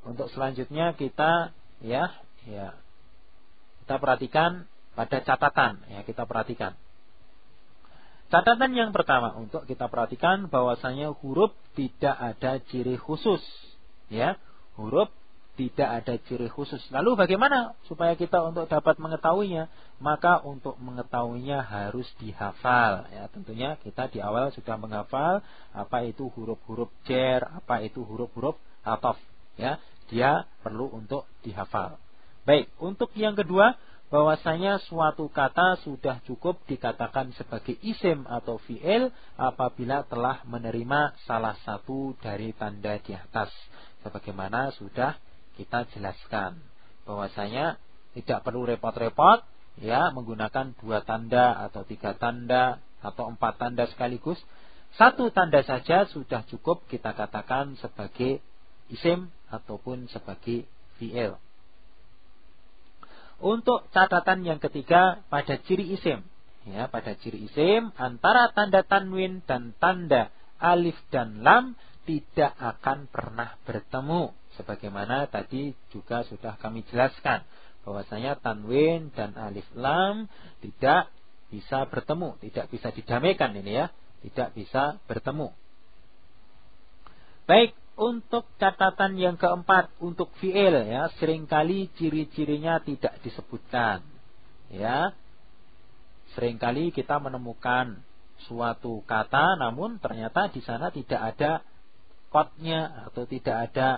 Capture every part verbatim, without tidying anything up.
untuk selanjutnya kita ya ya kita perhatikan pada catatan ya, kita perhatikan. Catatan yang pertama untuk kita perhatikan bahwasanya huruf tidak ada ciri khusus ya. Huruf tidak ada ciri khusus. Lalu bagaimana supaya kita untuk dapat mengetahuinya? Maka untuk mengetahuinya harus dihafal ya. Tentunya kita di awal sudah menghafal apa itu huruf-huruf jar, apa itu huruf-huruf ataf ya. Dia perlu untuk dihafal. Baik, untuk yang kedua, bahwasanya suatu kata sudah cukup dikatakan sebagai isim atau fi'il apabila telah menerima salah satu dari tanda di atas. Sebagaimana sudah kita jelaskan, bahwasanya tidak perlu repot-repot ya menggunakan dua tanda atau tiga tanda atau empat tanda sekaligus. Satu tanda saja sudah cukup kita katakan sebagai isim ataupun sebagai fi'il. Untuk catatan yang ketiga pada ciri isim ya, pada ciri isim antara tanda tanwin dan tanda alif dan lam tidak akan pernah bertemu. Sebagaimana tadi juga sudah kami jelaskan bahwasanya tanwin dan alif lam tidak bisa bertemu, tidak bisa didamaikan ini ya, tidak bisa bertemu. Baik, untuk catatan yang keempat untuk fi'il ya, seringkali ciri-cirinya tidak disebutkan. Ya. Seringkali kita menemukan suatu kata namun ternyata di sana tidak ada kodnya atau tidak ada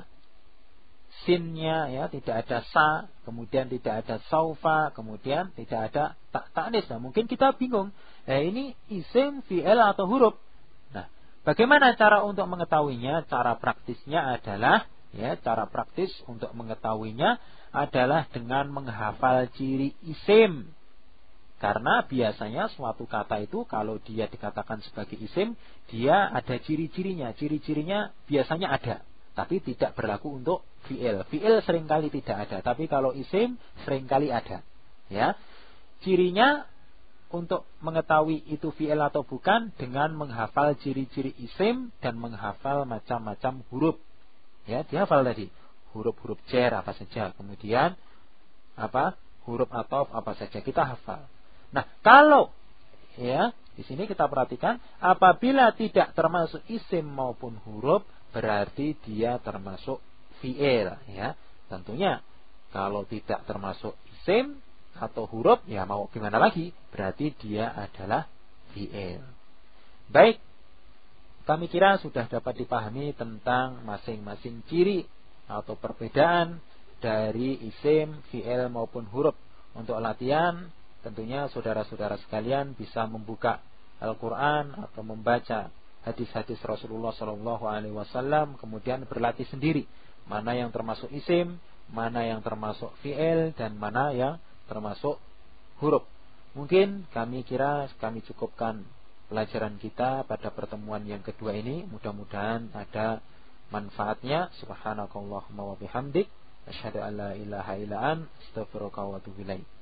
sinnya ya, tidak ada sa, kemudian tidak ada saufa, kemudian tidak ada tak ta'nis. Nah, mungkin kita bingung. Eh ini isim, fi'il atau huruf? Nah, bagaimana cara untuk mengetahuinya? Cara praktisnya adalah ya, cara praktis untuk mengetahuinya adalah dengan menghafal ciri isim. Karena biasanya suatu kata itu kalau dia dikatakan sebagai isim, dia ada ciri-cirinya. Ciri-cirinya biasanya ada, tapi tidak berlaku untuk fi'il. Fi'il seringkali tidak ada, tapi kalau isim seringkali ada. Ya, cirinya untuk mengetahui itu fi'il atau bukan dengan menghafal ciri-ciri isim dan menghafal macam-macam huruf. Ya, dihafal tadi huruf-huruf jar apa saja, kemudian apa huruf ataf apa saja kita hafal. Nah, kalau ya di sini kita perhatikan apabila tidak termasuk isim maupun huruf berarti dia termasuk fi'il ya. Tentunya kalau tidak termasuk isim atau huruf ya mau gimana lagi, berarti dia adalah fi'il. Baik, kami kira sudah dapat dipahami tentang masing-masing ciri atau perbedaan dari isim, fi'il maupun huruf. Untuk latihan tentunya saudara-saudara sekalian bisa membuka Al-Quran atau membaca hadis-hadis Rasulullah shallallahu alaihi wasallam, kemudian berlatih sendiri mana yang termasuk isim, mana yang termasuk fi'il, dan mana yang termasuk huruf. Mungkin kami kira kami cukupkan pelajaran kita pada pertemuan yang kedua ini. Mudah-mudahan ada manfaatnya. Subhanakallahumma wa bihamdik, asyhadu an la ilaha illa anta, astaghfiruka wa atubu ilaik.